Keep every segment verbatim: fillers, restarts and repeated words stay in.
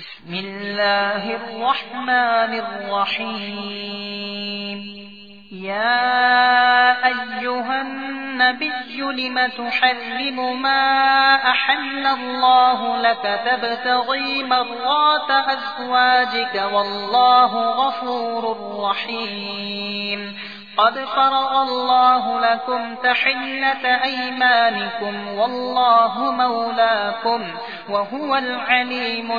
بسم الله الرحمن الرحيم. يا أيها النبي لم تحرم ما أحل الله لك تبتغي مرات أزواجك والله غفور رحيم. قد فرض الله لكم تحلة أيمانكم والله مولاكم وهو العليم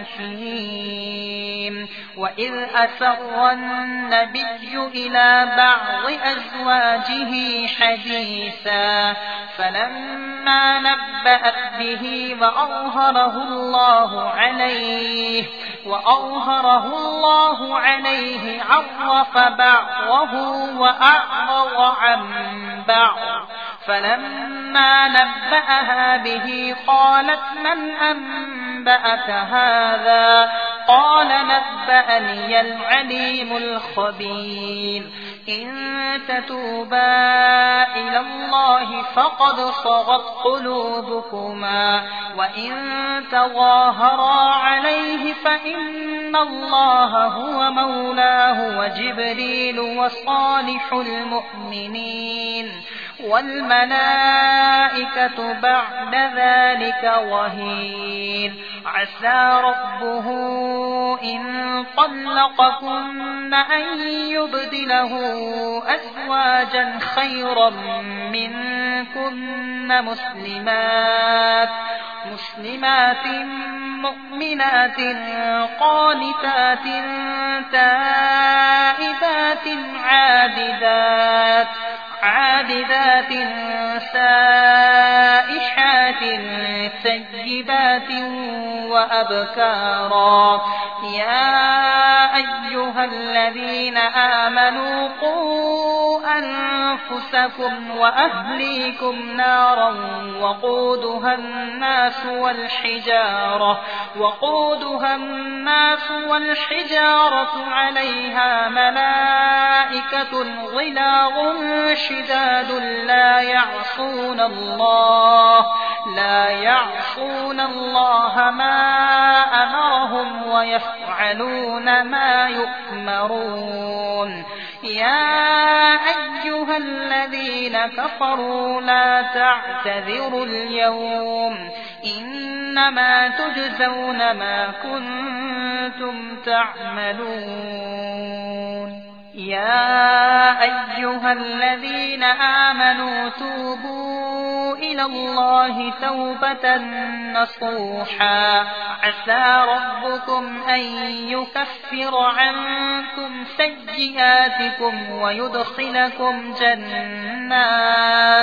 الحكيم. وإذ أسر النبي إلى بعض أزواجه حديثا فلما نبأت به وأظهره الله عليه وأظهره الله عليه عرف بعضه وأعرض عن بعض. فلما نبأها به قالت من أنبأك هذا؟ قال نبأني العليم الخبير. إن تتوبا إلى الله فقد صغت قلوبكما وإن تظاهرا عليه فإن الله هو مولاه وجبريل وصالح المؤمنين والملائكة بعد ذلك ظهير. عسى ربه إن طلقكن أن يبدله أزواجا خيرا منكن مسلمات مسلمات مؤمنات قانتات تائبات عابدات عابدات سائحات ثيبات وأبكارا. يا أيها الذين آمنوا قوا أنفسكم وأهليكم نارا وقودها الناس والحجارة وقودها الناس والحجارة عليها ملائكة غلاظ شداد لا يعصون الله لا يعصون الله ما أمرهم ويفعلون ما يؤمرون. يا أيها الذين كفروا لا تعتذروا اليوم إنما تجزون ما كنتم تعملون. يا أيها الذين آمنوا توبوا إلى الله توبة نصوحا عسى ربكم أن يكفر عنكم سيئاتكم ويدخلكم جنات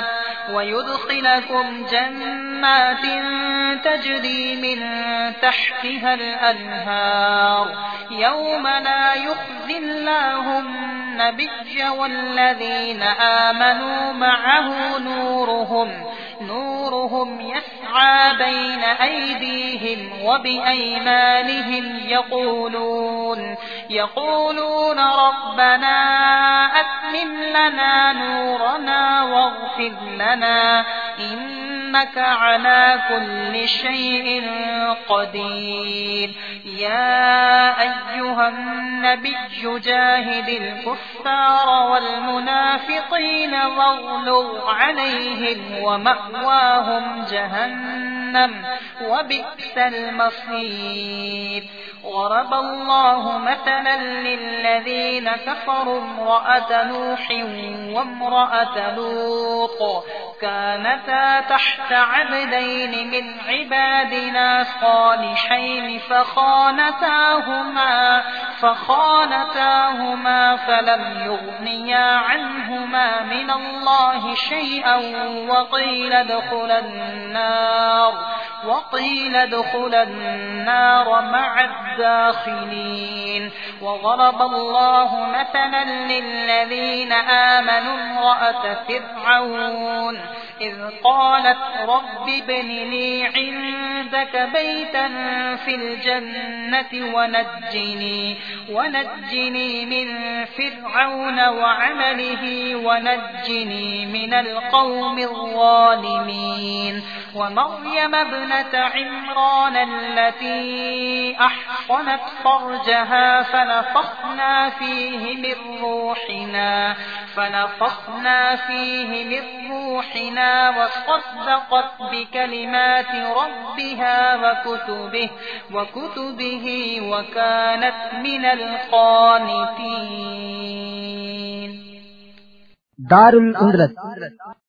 ويدخلكم جنات تجري من تحتها الأنهار يوم لا يخزي الله النبي والذين آمنوا معه نورهم نورهم يسعى بين أيديهم وبأيمانهم يقولون يقولون ربنا أتمم لنا نورنا واغفر لنا إنك على كل شيء قدير. يا أيها النبي جاهد الكفار والمنافقين واغلظ عليهم ومأواهم جهنم وبئس المصير. ضرب الله مثلا للذين كفروا امرأة نوح وامرأة لوط كانتا تحت عبدين من عبادنا صالحين فخانتاهما فخانتاهما فلم يغنيا عنهما من الله شيئا وقيل ادخلا النار وقيل ادخلا النار مع الداخلين. وضرب الله مثلا للذين آمنوا امرأة فرعون إذ قالت رب ابن لي عندك بيتا في الجنة ونجني ونجني من فرعون وعمله ونجني من القوم الظالمين. ومريم ابنة ابنة عمران التي أحصنت فرجها فنفخنا فيه من روحنا فنفخنا فيه من روحنا وصدقت بكلمات ربها وكتبه وكتبه وكانت من القانتين. دار الأندلس